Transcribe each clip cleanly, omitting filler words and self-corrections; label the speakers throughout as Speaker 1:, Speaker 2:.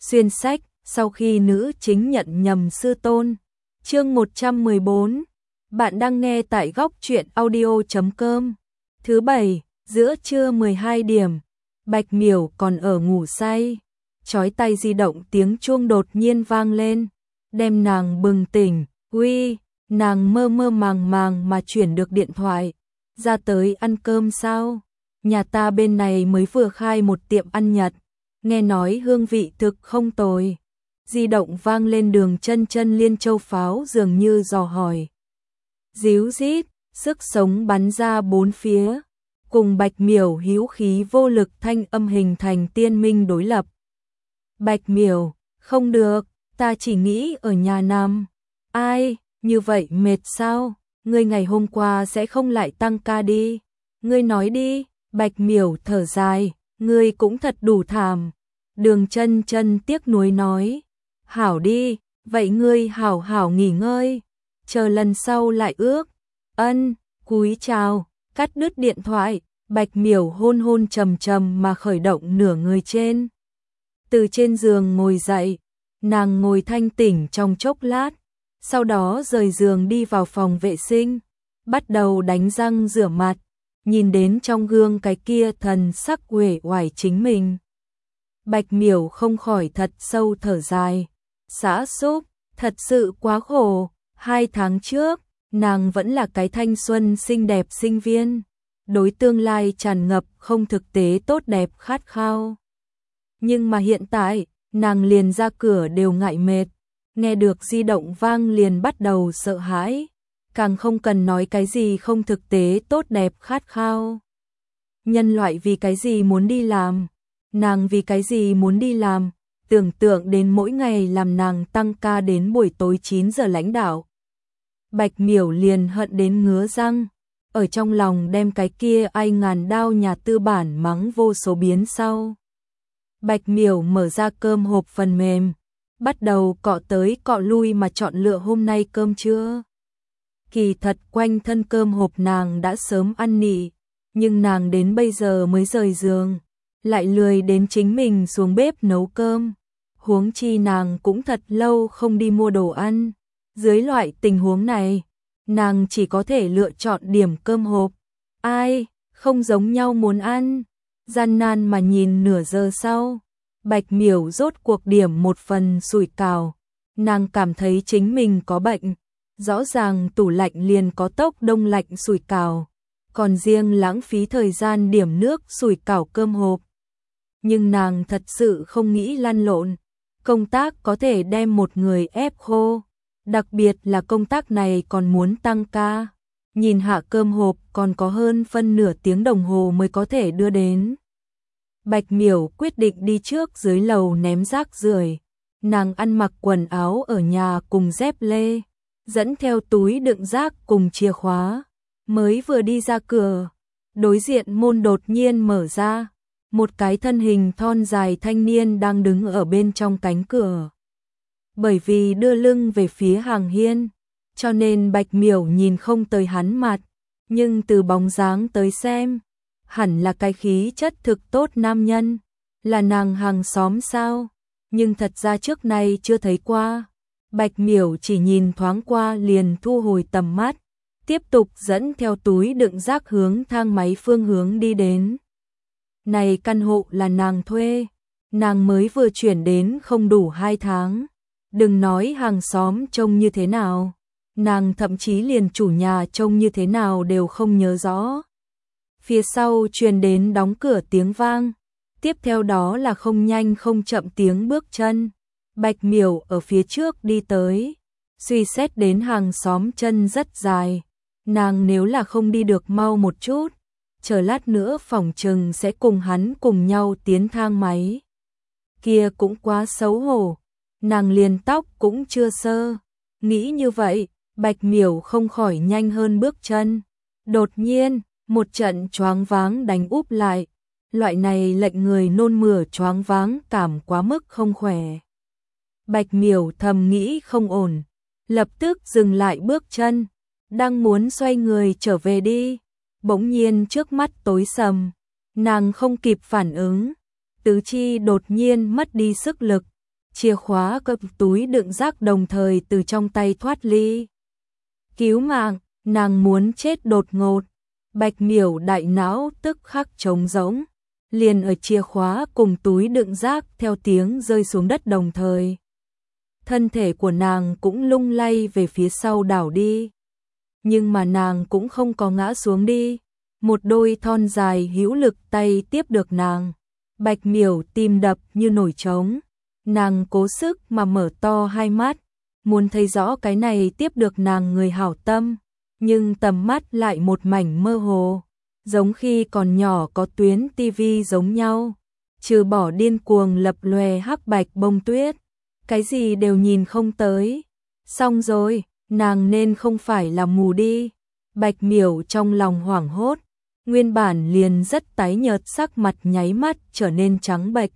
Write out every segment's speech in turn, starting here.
Speaker 1: Xuyên sách, sau khi nữ chính nhận nhầm sư tôn. Chương 114. Bạn đang nghe tại góc truyện audio.com. Thứ bảy, giữa trưa 12 điểm. Bạch Miểu còn ở ngủ say. Chói tai di động tiếng chuông đột nhiên vang lên, đem nàng bừng tỉnh. Uy, nàng mơ mơ màng màng mà chuyển được điện thoại. Ra tới ăn cơm sao? Nhà ta bên này mới vừa khai một tiệm ăn Nhật, nghe nói hương vị thực không tồi. Di động vang lên, Đường Chân Chân Liên Châu Pháo dường như dò hỏi. Díu dít, sức sống bắn ra bốn phía, cùng Bạch Miểu hữu khí vô lực thanh âm hình thành tiên minh đối lập. Bạch Miểu, không được, ta chỉ nghĩ ở nhà nằm. Ai, như vậy mệt sao? Ngươi ngày hôm qua sẽ không lại tăng ca đi? Ngươi nói đi. Bạch Miểu thở dài, ngươi cũng thật đủ thảm. Đường Chân Chân tiếc nuối nói, hảo đi, vậy ngươi hảo hảo nghỉ ngơi, chờ lần sau lại ước. Ân, cúi chào, cắt đứt điện thoại. Bạch Miểu hôn hôn trầm trầm mà khởi động nửa người trên. Từ trên giường ngồi dậy, nàng ngồi thanh tỉnh trong chốc lát, sau đó rời giường đi vào phòng vệ sinh, bắt đầu đánh răng rửa mặt. Nhìn đến trong gương cái kia thần sắc uể oải chính mình, Bạch Miểu không khỏi thật sâu thở dài. Xã xúc, thật sự quá khổ. 2 tháng trước, nàng vẫn là cái thanh xuân xinh đẹp sinh viên, đối tương lai tràn ngập không thực tế tốt đẹp khát khao. Nhưng mà hiện tại, nàng liền ra cửa đều ngại mệt, nghe được di động vang liền bắt đầu sợ hãi. Càng không cần nói cái gì không thực tế tốt đẹp khát khao. Nhân loại vì cái gì muốn đi làm? Nàng vì cái gì muốn đi làm? Tưởng tượng đến mỗi ngày làm nàng tăng ca đến buổi tối 9 giờ lãnh đạo, Bạch Miểu liền hận đến ngứa răng, ở trong lòng đem cái kia ai ngàn đao nhà tư bản mắng vô số biến sau. Bạch Miểu mở ra cơm hộp phần mềm, bắt đầu cọ tới cọ lui mà chọn lựa hôm nay cơm trưa. Kỳ thật quanh thân cơm hộp nàng đã sớm ăn nị, nhưng nàng đến bây giờ mới rời giường, lại lười đến chính mình xuống bếp nấu cơm. Huống chi nàng cũng thật lâu không đi mua đồ ăn. Dưới loại tình huống này, nàng chỉ có thể lựa chọn điểm cơm hộp. Ai, không giống nhau muốn ăn. Gian nan mà nhìn nửa giờ sau, Bạch Miểu rốt cuộc điểm một phần sủi cảo. Nàng cảm thấy chính mình có bệnh. Rõ ràng tủ lạnh liền có tốc đông lạnh sủi cảo, còn riêng lãng phí thời gian điểm nước sủi cảo cơm hộp. Nhưng nàng thật sự không nghĩ lăn lộn. Công tác có thể đem một người ép khô, đặc biệt là công tác này còn muốn tăng ca. Nhìn hạ cơm hộp còn có hơn phân nửa tiếng đồng hồ mới có thể đưa đến. Bạch Miểu quyết định đi trước dưới lầu ném rác rưởi. Nàng ăn mặc quần áo ở nhà cùng dép lê, dẫn theo túi đựng rác cùng chìa khóa, mới vừa đi ra cửa, đối diện môn đột nhiên mở ra, một cái thân hình thon dài thanh niên đang đứng ở bên trong cánh cửa. Bởi vì đưa lưng về phía hàng hiên, cho nên Bạch Miểu nhìn không tới hắn mặt, nhưng từ bóng dáng tới xem, hẳn là cái khí chất thực tốt nam nhân. Là nàng hàng xóm sao? Nhưng thật ra trước nay chưa thấy qua. Bạch Miểu chỉ nhìn thoáng qua liền thu hồi tầm mắt, tiếp tục dẫn theo túi đựng rác hướng thang máy phương hướng đi đến. Này căn hộ là nàng thuê, nàng mới vừa chuyển đến không đủ 2 tháng. Đừng nói hàng xóm trông như thế nào, nàng thậm chí liền chủ nhà trông như thế nào đều không nhớ rõ. Phía sau truyền đến đóng cửa tiếng vang, tiếp theo đó là không nhanh không chậm tiếng bước chân. Bạch Miểu ở phía trước đi tới, suy xét đến hàng xóm chân rất dài, nàng nếu là không đi được mau một chút, chờ lát nữa phỏng chừng sẽ cùng hắn cùng nhau tiến thang máy. Kia cũng quá xấu hổ, nàng liền tóc cũng chưa sơ. Nghĩ như vậy, Bạch Miểu không khỏi nhanh hơn bước chân. Đột nhiên, một trận choáng váng đánh úp lại, loại này lệnh người nôn mửa choáng váng cảm quá mức không khỏe. Bạch Miểu thầm nghĩ không ổn, lập tức dừng lại bước chân, đang muốn xoay người trở về đi, bỗng nhiên trước mắt tối sầm, nàng không kịp phản ứng, tứ chi đột nhiên mất đi sức lực, chìa khóa cập túi đựng rác đồng thời từ trong tay thoát ly. Cứu mạng, nàng muốn chết đột ngột. Bạch Miểu đại não tức khắc trống rỗng, liền ở chìa khóa cùng túi đựng rác theo tiếng rơi xuống đất đồng thời. Thân thể của nàng cũng lung lay về phía sau đảo đi. Nhưng mà nàng cũng không có ngã xuống đi. Một đôi thon dài hữu lực tay tiếp được nàng. Bạch Miểu tim đập như nổi trống. Nàng cố sức mà mở to hai mắt, muốn thấy rõ cái này tiếp được nàng người hảo tâm, nhưng tầm mắt lại một mảnh mơ hồ, giống khi còn nhỏ có tuyến tivi giống nhau, trừ bỏ điên cuồng lập lòe hắc bạch bông tuyết, cái gì đều nhìn không tới. Xong rồi, nàng nên không phải là mù đi. Bạch Miểu trong lòng hoảng hốt, nguyên bản liền rất tái nhợt sắc mặt nháy mắt trở nên trắng bệch.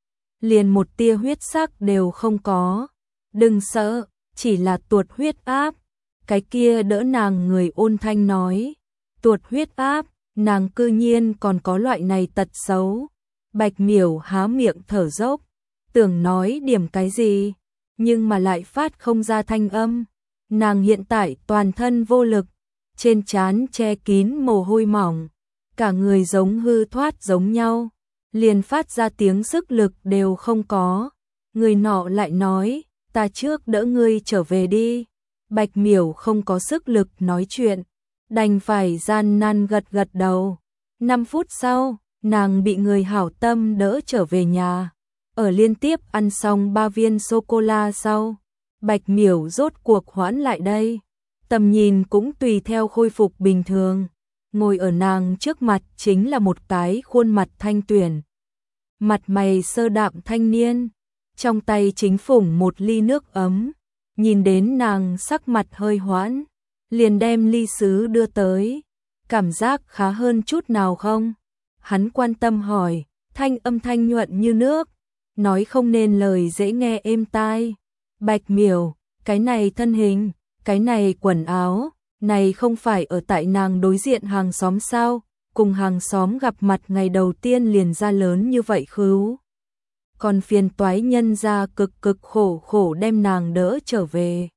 Speaker 1: Liền một tia huyết sắc đều không có. Đừng sợ, chỉ là tuột huyết áp. Cái kia đỡ nàng người ôn thanh nói. Tuột huyết áp, nàng cư nhiên còn có loại này tật xấu. Bạch Miểu há miệng thở dốc, tưởng nói điểm cái gì, nhưng mà lại phát không ra thanh âm. Nàng hiện tại toàn thân vô lực, trên trán che kín mồ hôi mỏng, cả người giống hư thoát giống nhau, liền phát ra tiếng sức lực đều không có. Người nọ lại nói, ta trước đỡ ngươi trở về đi. Bạch Miểu không có sức lực nói chuyện, đành phải gian nan gật gật đầu. 5 phút sau, nàng bị người hảo tâm đỡ trở về nhà. Ở liên tiếp ăn xong 3 viên sô-cô-la sau, Bạch Miểu rốt cuộc hoãn lại đây. Tầm nhìn cũng tùy theo khôi phục bình thường. Ngồi ở nàng trước mặt chính là một cái khuôn mặt thanh tuyển, mặt mày sơ đạm thanh niên, trong tay chính phủng một ly nước ấm. Nhìn đến nàng sắc mặt hơi hoãn, liền đem ly sứ đưa tới. Cảm giác khá hơn chút nào không? Hắn quan tâm hỏi, thanh âm thanh nhuận như nước, nói không nên lời dễ nghe êm tai. Bạch Miểu, cái này thân hình, cái này quần áo, này không phải ở tại nàng đối diện hàng xóm sao? Cùng hàng xóm gặp mặt ngày đầu tiên liền ra lớn như vậy khứu. Còn phiền toái nhân ra cực cực khổ khổ đem nàng đỡ trở về.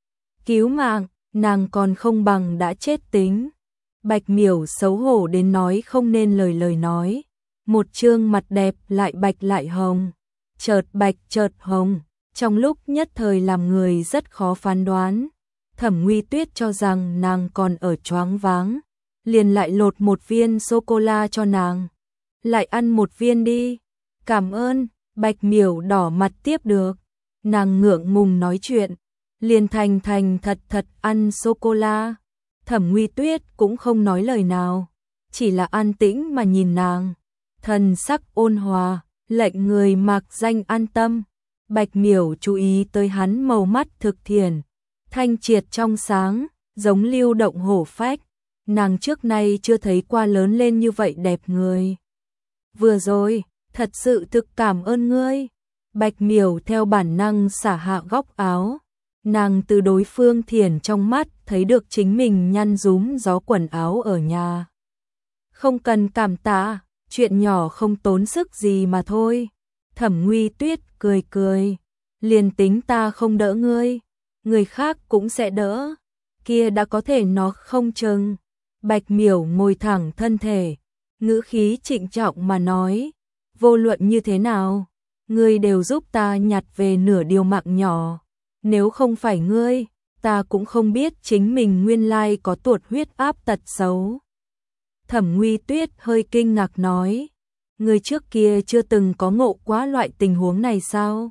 Speaker 1: Cứu mạng, nàng còn không bằng đã chết tính. Bạch Miểu xấu hổ đến nói không nên lời nói. Một trương mặt đẹp lại bạch lại hồng, chợt bạch chợt hồng, trong lúc nhất thời làm người rất khó phán đoán. Thẩm Nguy Tuyết cho rằng nàng còn ở choáng váng, liền lại lột một viên sô-cô-la cho nàng. Lại ăn một viên đi. Cảm ơn. Bạch Miểu đỏ mặt tiếp được. Nàng ngượng ngùng nói chuyện, liền thành thật ăn sô-cô-la. Thẩm Nguy Tuyết cũng không nói lời nào, chỉ là an tĩnh mà nhìn nàng, thần sắc ôn hòa, lệnh người mạc danh an tâm. Bạch Miểu chú ý tới hắn màu mắt thực thiện, thanh triệt trong sáng, giống lưu động hổ phách. Nàng trước nay chưa thấy qua lớn lên như vậy đẹp người. Vừa rồi, thật sự thực cảm ơn ngươi. Bạch Miểu theo bản năng xả hạ góc áo. Nàng từ đối phương thiển trong mắt thấy được chính mình nhăn rúm gió quần áo ở nhà. Không cần cảm tạ, chuyện nhỏ không tốn sức gì mà thôi. Thẩm Nguy Tuyết cười cười. Liền tính ta không đỡ ngươi, người khác cũng sẽ đỡ. Kia đã có thể nó không chừng. Bạch Miểu ngồi thẳng thân thể, ngữ khí trịnh trọng mà nói. Vô luận như thế nào, ngươi đều giúp ta nhặt về nửa điều mạng nhỏ. Nếu không phải ngươi, ta cũng không biết chính mình nguyên lai có tuột huyết áp tật xấu. Thẩm Nguy Tuyết hơi kinh ngạc nói, ngươi trước kia chưa từng có ngộ quá loại tình huống này sao?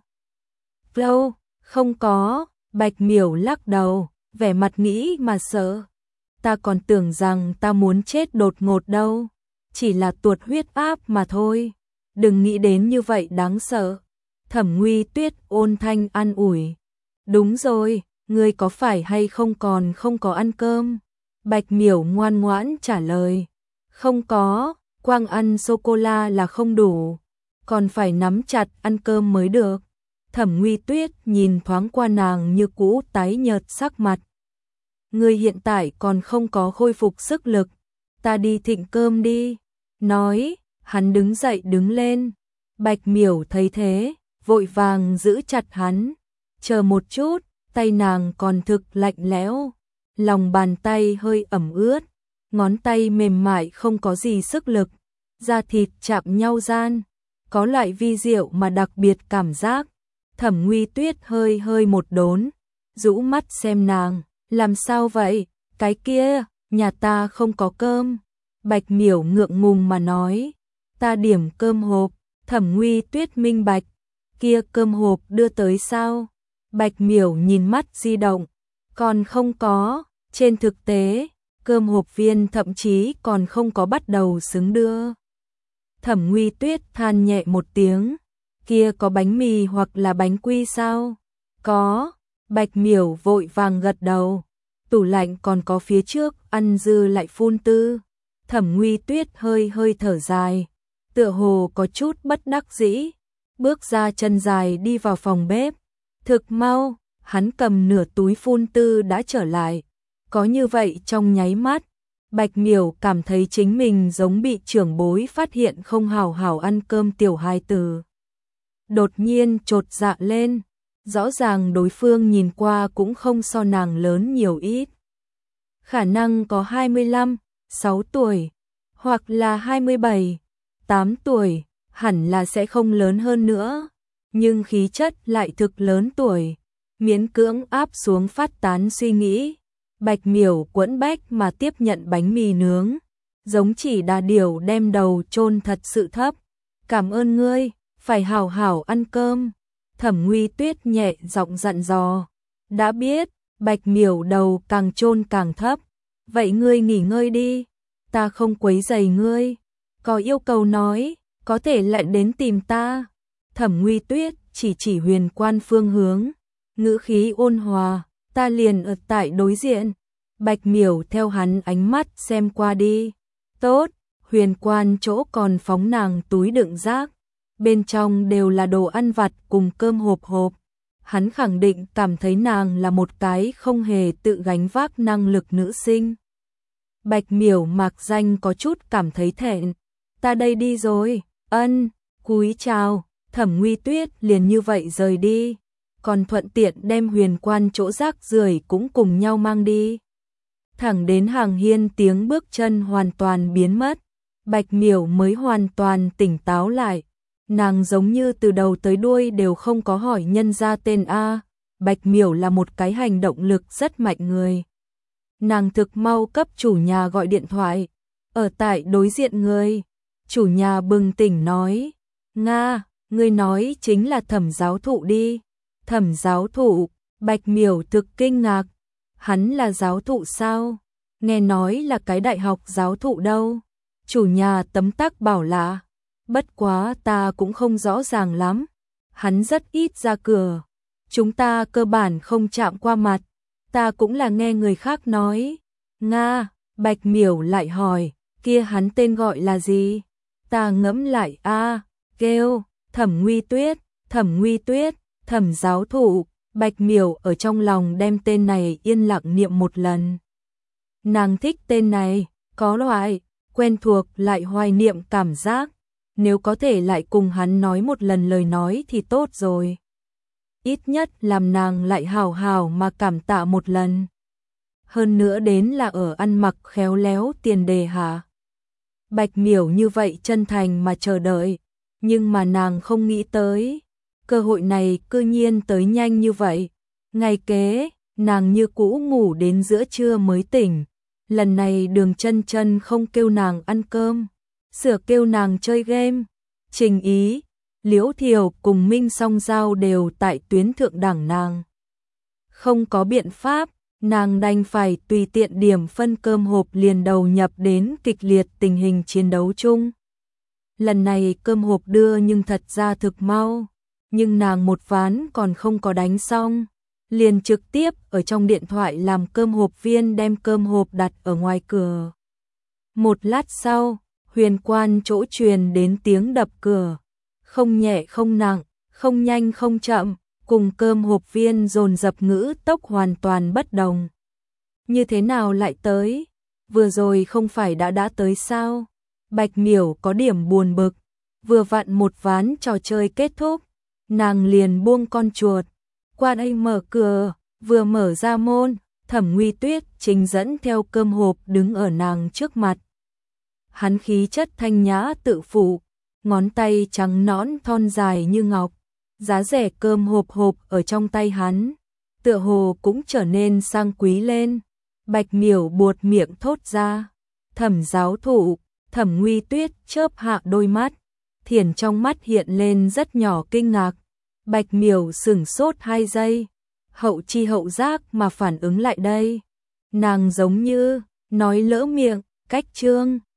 Speaker 1: Đâu, không có. Bạch Miểu lắc đầu, vẻ mặt nghĩ mà sợ. Ta còn tưởng rằng ta muốn chết đột ngột đâu, chỉ là tuột huyết áp mà thôi. Đừng nghĩ đến như vậy đáng sợ. Thẩm Nguy Tuyết ôn thanh an ủi. Đúng rồi, ngươi có phải hay không còn không có ăn cơm? Bạch Miểu ngoan ngoãn trả lời. Không có, quang ăn sô-cô-la là không đủ, còn phải nắm chặt ăn cơm mới được. Thẩm Nguy Tuyết nhìn thoáng qua nàng như cũ tái nhợt sắc mặt. Ngươi hiện tại còn không có khôi phục sức lực, ta đi thịnh cơm đi. Nói, hắn đứng dậy đứng lên. Bạch Miểu thấy thế, vội vàng giữ chặt hắn. Chờ một chút, tay nàng còn thực lạnh lẽo, lòng bàn tay hơi ẩm ướt, ngón tay mềm mại không có gì sức lực, da thịt chạm nhau gian, có loại vi diệu mà đặc biệt cảm giác. Thẩm Nguy Tuyết hơi hơi một đốn, rũ mắt xem nàng, làm sao vậy, cái kia, nhà ta không có cơm. Bạch Miểu ngượng ngùng mà nói, ta điểm cơm hộp. Thẩm Nguy Tuyết minh bạch, kia cơm hộp đưa tới sao? Bạch Miểu nhìn mắt di động, còn không có, trên thực tế, cơm hộp viên thậm chí còn không có bắt đầu xứng đưa. Thẩm Nguy Tuyết than nhẹ một tiếng, kia có bánh mì hoặc là bánh quy sao? Có, Bạch Miểu vội vàng gật đầu, tủ lạnh còn có phía trước, ăn dư lại phun tư. Thẩm Nguy Tuyết hơi hơi thở dài, tựa hồ có chút bất đắc dĩ, bước ra chân dài đi vào phòng bếp. Thực mau, hắn cầm nửa túi phun tư đã trở lại. Có như vậy trong nháy mắt, Bạch Miểu cảm thấy chính mình giống bị trưởng bối phát hiện không hào hào ăn cơm tiểu hài tử. Đột nhiên chột dạ lên, rõ ràng đối phương nhìn qua cũng không so nàng lớn nhiều ít. Khả năng có 25, 6 tuổi, hoặc là 27, 8 tuổi, hẳn là sẽ không lớn hơn nữa, nhưng khí chất lại thực lớn tuổi, miễn cưỡng áp xuống phát tán suy nghĩ. Bạch Miểu quẫn bách mà tiếp nhận bánh mì nướng, giống chỉ đà điểu đem đầu chôn thật sự thấp. Cảm ơn ngươi, phải hảo hảo ăn cơm. Thẩm Nguy Tuyết nhẹ giọng dặn dò. Đã biết. Bạch Miểu đầu càng chôn càng thấp. Vậy ngươi nghỉ ngơi đi, ta không quấy rầy ngươi. Có yêu cầu nói, có thể lại đến tìm ta. Thẩm Nguy Tuyết chỉ Huyền Quan phương hướng, ngữ khí ôn hòa, ta liền ở tại đối diện. Bạch Miểu theo hắn ánh mắt xem qua đi. Tốt, Huyền Quan chỗ còn phóng nàng túi đựng rác, bên trong đều là đồ ăn vặt cùng cơm hộp hộp. Hắn khẳng định cảm thấy nàng là một cái không hề tự gánh vác năng lực nữ sinh. Bạch Miểu mạc danh có chút cảm thấy thẹn. Ta đây đi rồi, ân, cúi chào. Thẩm Nguy Tuyết liền như vậy rời đi, còn thuận tiện đem Huyền Quan chỗ rác rưởi cũng cùng nhau mang đi. Thẳng đến hàng hiên tiếng bước chân hoàn toàn biến mất, Bạch Miểu mới hoàn toàn tỉnh táo lại. Nàng giống như từ đầu tới đuôi đều không có hỏi nhân ra tên A. Bạch Miểu là một cái hành động lực rất mạnh người. Nàng thực mau cấp chủ nhà gọi điện thoại, ở tại đối diện người. Chủ nhà bừng tỉnh nói, Nga, ngươi nói chính là Thẩm giáo thụ đi. Thẩm giáo thụ, Bạch Miểu thực kinh ngạc. Hắn là giáo thụ sao? Nghe nói là cái đại học giáo thụ đâu. Chủ nhà tấm tắc bảo lạ. Bất quá ta cũng không rõ ràng lắm. Hắn rất ít ra cửa. Chúng ta cơ bản không chạm qua mặt. Ta cũng là nghe người khác nói. Nga, Bạch Miểu lại hỏi, kia hắn tên gọi là gì? Ta ngẫm lại kêu, Thẩm Nguy Tuyết, Thẩm Nguy Tuyết, Thẩm giáo thụ. Bạch Miểu ở trong lòng đem tên này yên lặng niệm một lần. Nàng thích tên này, có loại quen thuộc lại hoài niệm cảm giác. Nếu có thể lại cùng hắn nói một lần lời nói thì tốt rồi. Ít nhất làm nàng lại hào hào mà cảm tạ một lần. Hơn nữa đến là ở ăn mặc khéo léo tiền đề hạ. Bạch Miểu như vậy chân thành mà chờ đợi, nhưng mà nàng không nghĩ tới. Cơ hội này cư nhiên tới nhanh như vậy. Ngày kế, nàng như cũ ngủ đến giữa trưa mới tỉnh. Lần này Đường Chân Chân không kêu nàng ăn cơm, sửa kêu nàng chơi game. Trình Ý, Liễu Thiều cùng Minh Song Giao đều tại tuyến thượng đẳng nàng. Không có biện pháp, nàng đành phải tùy tiện điểm phân cơm hộp liền đầu nhập đến kịch liệt tình hình chiến đấu chung. Lần này cơm hộp đưa nhưng thật ra thực mau, nhưng nàng một ván còn không có đánh xong, liền trực tiếp ở trong điện thoại làm cơm hộp viên đem cơm hộp đặt ở ngoài cửa. Một lát sau, Huyền Quan chỗ truyền đến tiếng đập cửa, không nhẹ không nặng, không nhanh không chậm, cùng cơm hộp viên dồn dập ngữ tốc hoàn toàn bất đồng. Như thế nào lại tới? Vừa rồi không phải đã tới sao? Bạch Miểu có điểm buồn bực, vừa vặn một ván trò chơi kết thúc, nàng liền buông con chuột. Qua đây mở cửa, vừa mở ra môn, Thẩm Nguy Tuyết chính dẫn theo cơm hộp đứng ở nàng trước mặt. Hắn khí chất thanh nhã tự phụ, ngón tay trắng nõn thon dài như ngọc, giá rẻ cơm hộp hộp ở trong tay hắn, tựa hồ cũng trở nên sang quý lên. Bạch Miểu buột miệng thốt ra, Thẩm giáo thụ. Thẩm Nguy Tuyết chớp hạ đôi mắt, thiền trong mắt hiện lên rất nhỏ kinh ngạc. Bạch Miểu sửng sốt 2 giây, hậu chi hậu giác mà phản ứng lại đây. Nàng giống như nói lỡ miệng, cách trương.